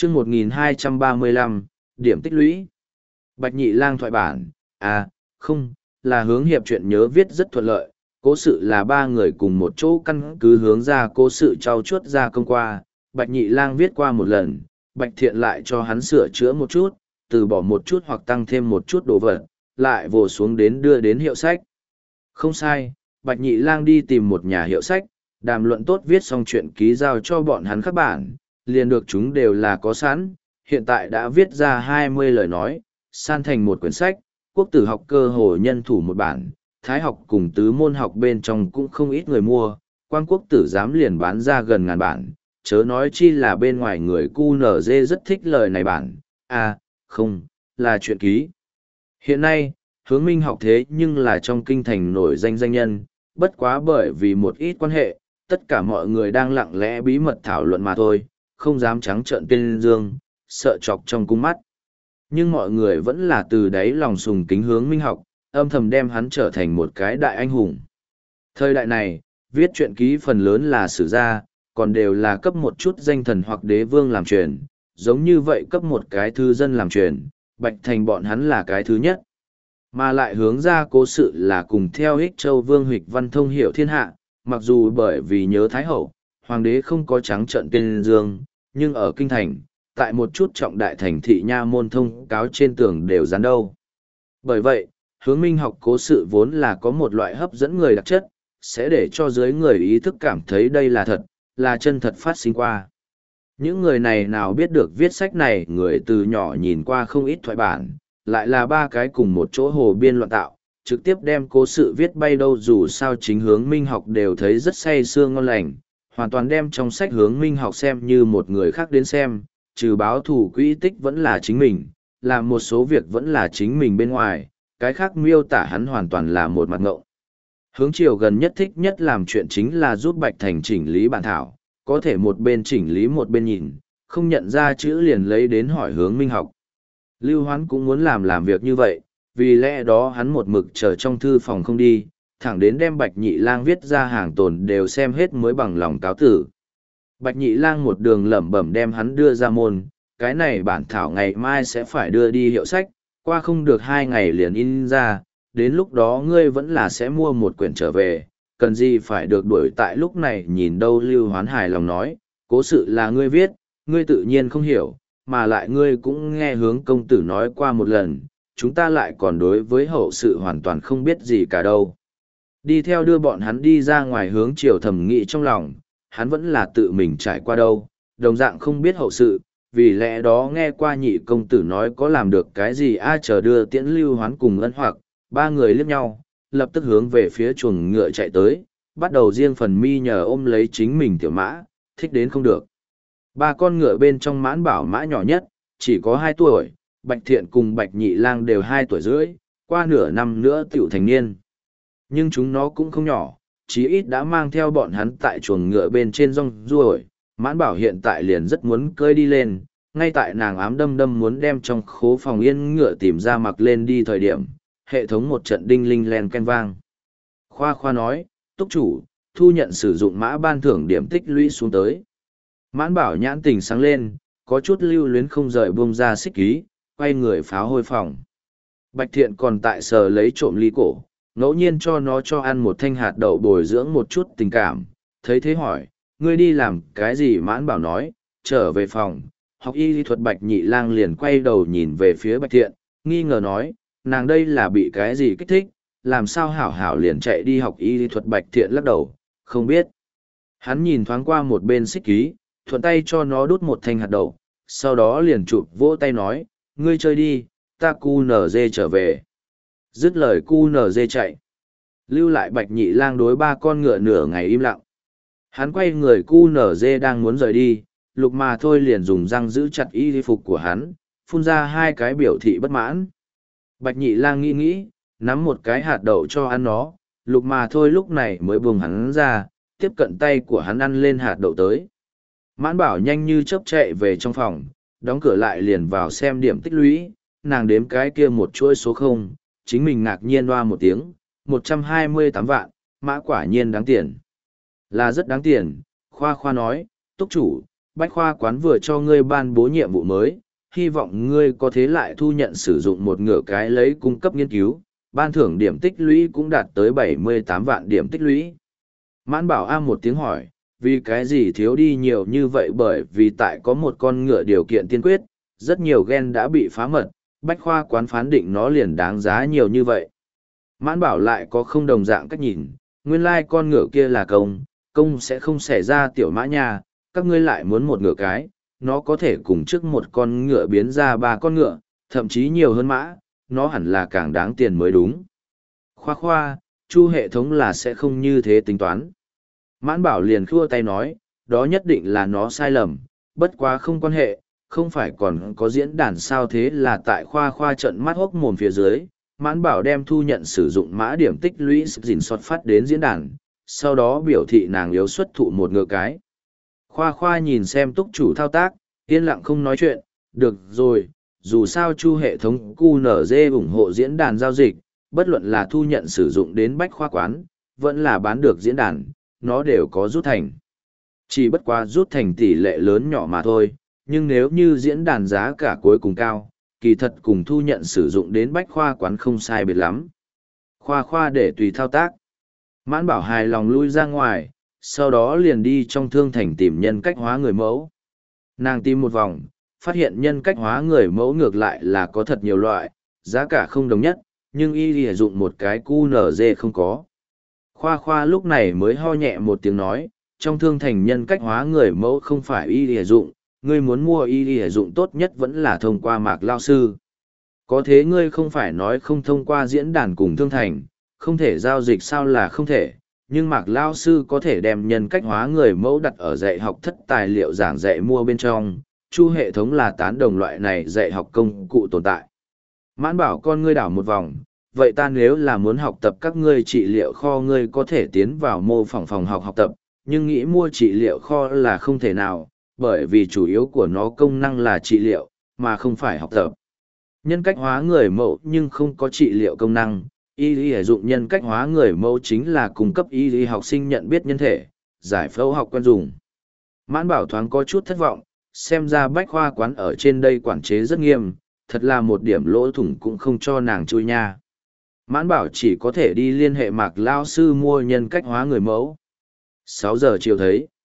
chương 1235, điểm tích lũy. Bạch Nhị Lang thoại bản, không, là hướng hiệp chuyện nhớ viết rất thuận lợi, cố sự là ba người cùng một chỗ căn cứ hướng ra cố sự trau chuốt ra công qua, Bạch Nhị Lang viết qua một lần, Bạch Thiện lại cho hắn sửa chữa một chút, từ bỏ một chút hoặc tăng thêm một chút đồ vật, lại vồ xuống đến đưa đến hiệu sách. Không sai, Bạch Nhị Lang đi tìm một nhà hiệu sách, đàm luận tốt viết xong chuyện ký giao cho bọn hắn các bản, liền được chúng đều là có sẵn, hiện tại đã viết ra 20 lời nói, san thành một quyển sách, quốc tử học cơ hồ nhân thủ một bản, thái học cùng tứ môn học bên trong cũng không ít người mua, quan quốc tử giám liền bán ra gần ngàn bản, chớ nói chi là bên ngoài người QNZ rất thích lời này bản, không, là chuyện ký. Hiện nay, hướng minh học thế nhưng là trong kinh thành nổi danh danh nhân, bất quá bởi vì một ít quan hệ, tất cả mọi người đang lặng lẽ bí mật thảo luận mà thôi, không dám trắng trợn tên dương, sợ chọc trong cung mắt. Nhưng mọi người vẫn là từ đáy lòng sùng kính hướng minh học, âm thầm đem hắn trở thành một cái đại anh hùng. Thời đại này, viết truyện ký phần lớn là sử gia, còn đều là cấp một chút danh thần hoặc đế vương làm truyền, giống như vậy cấp một cái thư dân làm truyền, Bạch Thành bọn hắn là cái thứ nhất. Mà lại hướng ra cố sự là cùng theo Ích Châu Vương Huỵch Văn thông hiểu thiên hạ, mặc dù bởi vì nhớ Thái Hậu, Hoàng đế không có trắng trợn tên dương, nhưng ở kinh thành, tại một chút trọng đại thành thị nha môn thông cáo trên tường đều dán đâu. Bởi vậy, hướng minh học cố sự vốn là có một loại hấp dẫn người đặc chất, sẽ để cho dưới người ý thức cảm thấy đây là thật, là chân thật phát sinh qua. Những người này nào biết được viết sách này người từ nhỏ nhìn qua không ít thoại bản, lại là ba cái cùng một chỗ hồ biên loạn tạo, trực tiếp đem cố sự viết bay đâu dù sao chính hướng minh học đều thấy rất say sưa ngon lành, hoàn toàn đem trong sách hướng minh học xem như một người khác đến xem, trừ báo thủ quỹ tích vẫn là chính mình, làm một số việc vẫn là chính mình bên ngoài, cái khác miêu tả hắn hoàn toàn là một mặt ngộng. Hướng Triều gần nhất thích nhất làm chuyện chính là giúp Bạch Thành chỉnh lý bản thảo, có thể một bên chỉnh lý một bên nhìn, không nhận ra chữ liền lấy đến hỏi hướng minh học. Lưu Hoán cũng muốn làm việc như vậy, vì lẽ đó hắn một mực chờ trong thư phòng không đi, thẳng đến đem Bạch Nhị Lang viết ra hàng tồn đều xem hết mới bằng lòng cáo tử. Bạch Nhị Lang một đường lẩm bẩm đem hắn đưa ra môn, cái này bản thảo ngày mai sẽ phải đưa đi hiệu sách, qua không được 2 ngày liền in ra, đến lúc đó ngươi vẫn là sẽ mua một quyển trở về, cần gì phải được đuổi tại lúc này nhìn đâu. Lưu Hoán hài lòng nói, cố sự là ngươi viết, ngươi tự nhiên không hiểu, mà lại ngươi cũng nghe hướng công tử nói qua một lần, chúng ta lại còn đối với hậu sự hoàn toàn không biết gì cả đâu. Đi theo đưa bọn hắn đi ra ngoài hướng Triều thầm nghĩ trong lòng, hắn vẫn là tự mình trải qua đâu, đồng dạng không biết hậu sự, vì lẽ đó nghe qua nhị công tử nói có làm được cái gì chờ đưa tiễn Lưu Hoán cùng Ân Hoặc, ba người liếc nhau, lập tức hướng về phía chuồng ngựa chạy tới, bắt đầu riêng phần mi nhờ ôm lấy chính mình tiểu mã, thích đến không được. Ba con ngựa bên trong Mãn Bảo mã nhỏ nhất, chỉ có 2 tuổi, Bạch Thiện cùng Bạch Nhị Lang đều 2 tuổi rưỡi, qua nửa năm nữa tiểu thành niên. Nhưng chúng nó cũng không nhỏ, chí ít đã mang theo bọn hắn tại chuồng ngựa bên trên rong ruổi. Mãn Bảo hiện tại liền rất muốn cơi đi lên, ngay tại nàng ám đâm đâm muốn đem trong khố phòng yên ngựa tìm ra mặc lên đi thời điểm, hệ thống một trận đinh linh len ken vang. Khoa Khoa nói, túc chủ, thu nhận sử dụng mã ban thưởng điểm tích lũy xuống tới. Mãn Bảo nhãn tình sáng lên, có chút lưu luyến không rời buông ra xích ký, quay người pháo hôi phòng. Bạch Thiện còn tại sờ lấy trộm ly cổ, ngẫu nhiên cho nó cho ăn một thanh hạt đậu bồi dưỡng một chút tình cảm, thấy thế hỏi, ngươi đi làm cái gì? Mãn Bảo nói, trở về phòng, học y lý thuật. Bạch Nhị Lang liền quay đầu nhìn về phía Bạch Thiện, nghi ngờ nói, nàng đây là bị cái gì kích thích, làm sao hảo hảo liền chạy đi học y lý thuật? Bạch Thiện lắc đầu, không biết. Hắn nhìn thoáng qua một bên xích ký, thuận tay cho nó đút một thanh hạt đậu, sau đó liền chụp vỗ tay nói, ngươi chơi đi, ta QNZ trở về. Dứt lời QNZ chạy. Lưu lại Bạch Nhị Lang đối 3 con ngựa nửa ngày im lặng. Hắn quay người QNZ đang muốn rời đi, Lục Mà Thôi liền dùng răng giữ chặt y phục của hắn, phun ra 2 cái biểu thị bất mãn. Bạch Nhị Lang nghĩ nghĩ, nắm một cái hạt đậu cho ăn nó, Lục Mà Thôi lúc này mới buông hắn ra, tiếp cận tay của hắn ăn lên hạt đậu tới. Mãn Bảo nhanh như chớp chạy về trong phòng, đóng cửa lại liền vào xem điểm tích lũy, nàng đếm cái kia một chuỗi số 0, chính mình ngạc nhiên oa một tiếng, 128 vạn, mã quả nhiên đáng tiền. Là rất đáng tiền, Khoa Khoa nói, túc chủ, Bách Khoa Quán vừa cho ngươi ban bố nhiệm vụ mới, hy vọng ngươi có thế lại thu nhận sử dụng một ngựa cái lấy cung cấp nghiên cứu, ban thưởng điểm tích lũy cũng đạt tới 78 vạn điểm tích lũy. Mãn Bảo A một tiếng hỏi, vì cái gì thiếu đi nhiều như vậy? Bởi vì tại có một con ngựa điều kiện tiên quyết, rất nhiều gen đã bị phá mật, Bách Khoa Quán phán định nó liền đáng giá nhiều như vậy. Mãn Bảo lại có không đồng dạng cách nhìn, nguyên lai con ngựa kia là công sẽ không xảy ra tiểu mã nha, các ngươi lại muốn một ngựa cái, nó có thể cùng trước một con ngựa biến ra 3 con ngựa, thậm chí nhiều hơn mã, nó hẳn là càng đáng tiền mới đúng. Khoa, Chu hệ thống là sẽ không như thế tính toán. Mãn Bảo liền khua tay nói, đó nhất định là nó sai lầm, bất quá không quan hệ, không phải còn có diễn đàn sao? Thế là tại khoa trận mắt hốc mồm phía dưới, Mãn Bảo đem thu nhận sử dụng mã điểm tích lũy dình xót phát đến diễn đàn, sau đó biểu thị nàng yếu xuất thụ một ngựa cái. Khoa nhìn xem túc chủ thao tác, yên lặng không nói chuyện, được rồi, dù sao Chu hệ thống QNZ ủng hộ diễn đàn giao dịch, bất luận là thu nhận sử dụng đến Bách Khoa Quán, vẫn là bán được diễn đàn, nó đều có rút thành. Chỉ bất quá rút thành tỷ lệ lớn nhỏ mà thôi, nhưng nếu như diễn đàn giá cả cuối cùng cao, kỳ thật cùng thu nhận sử dụng đến Bách Khoa Quán không sai biệt lắm. Khoa để tùy thao tác. Mãn Bảo hài lòng lui ra ngoài, sau đó liền đi trong thương thành tìm nhân cách hóa người mẫu. Nàng tìm một vòng, phát hiện nhân cách hóa người mẫu ngược lại là có thật nhiều loại, giá cả không đồng nhất, nhưng y lìa dụng một cái QNZ không có. Khoa lúc này mới ho nhẹ một tiếng nói, trong thương thành nhân cách hóa người mẫu không phải y lìa dụng, ngươi muốn mua y lìa dụng tốt nhất vẫn là thông qua Mạc Lao Sư. Có thế ngươi không phải nói không thông qua diễn đàn cùng thương thành, không thể giao dịch sao? Là không thể, nhưng Mạc Lao Sư có thể đem nhân cách hóa người mẫu đặt ở dạy học thất tài liệu giảng dạy mua bên trong. Chu hệ thống là tán đồng loại này dạy học công cụ tồn tại. Mãn Bảo con ngươi đảo một vòng, vậy ta nếu là muốn học tập các ngươi trị liệu kho, ngươi có thể tiến vào mô phỏng phòng học tập, nhưng nghĩ mua trị liệu kho là không thể nào, bởi vì chủ yếu của nó công năng là trị liệu, mà không phải học tập. Nhân cách hóa người mẫu nhưng không có trị liệu công năng, y lý dụng nhân cách hóa người mẫu chính là cung cấp y lý học sinh nhận biết nhân thể, giải phẫu học quen dùng. Mãn Bảo thoáng có chút thất vọng, xem ra Bách Khoa Quán ở trên đây quản chế rất nghiêm, thật là một điểm lỗ thủng cũng không cho nàng chui nha. Mãn Bảo chỉ có thể đi liên hệ Mạc Lao Sư mua nhân cách hóa người mẫu. 6 giờ chiều thấy.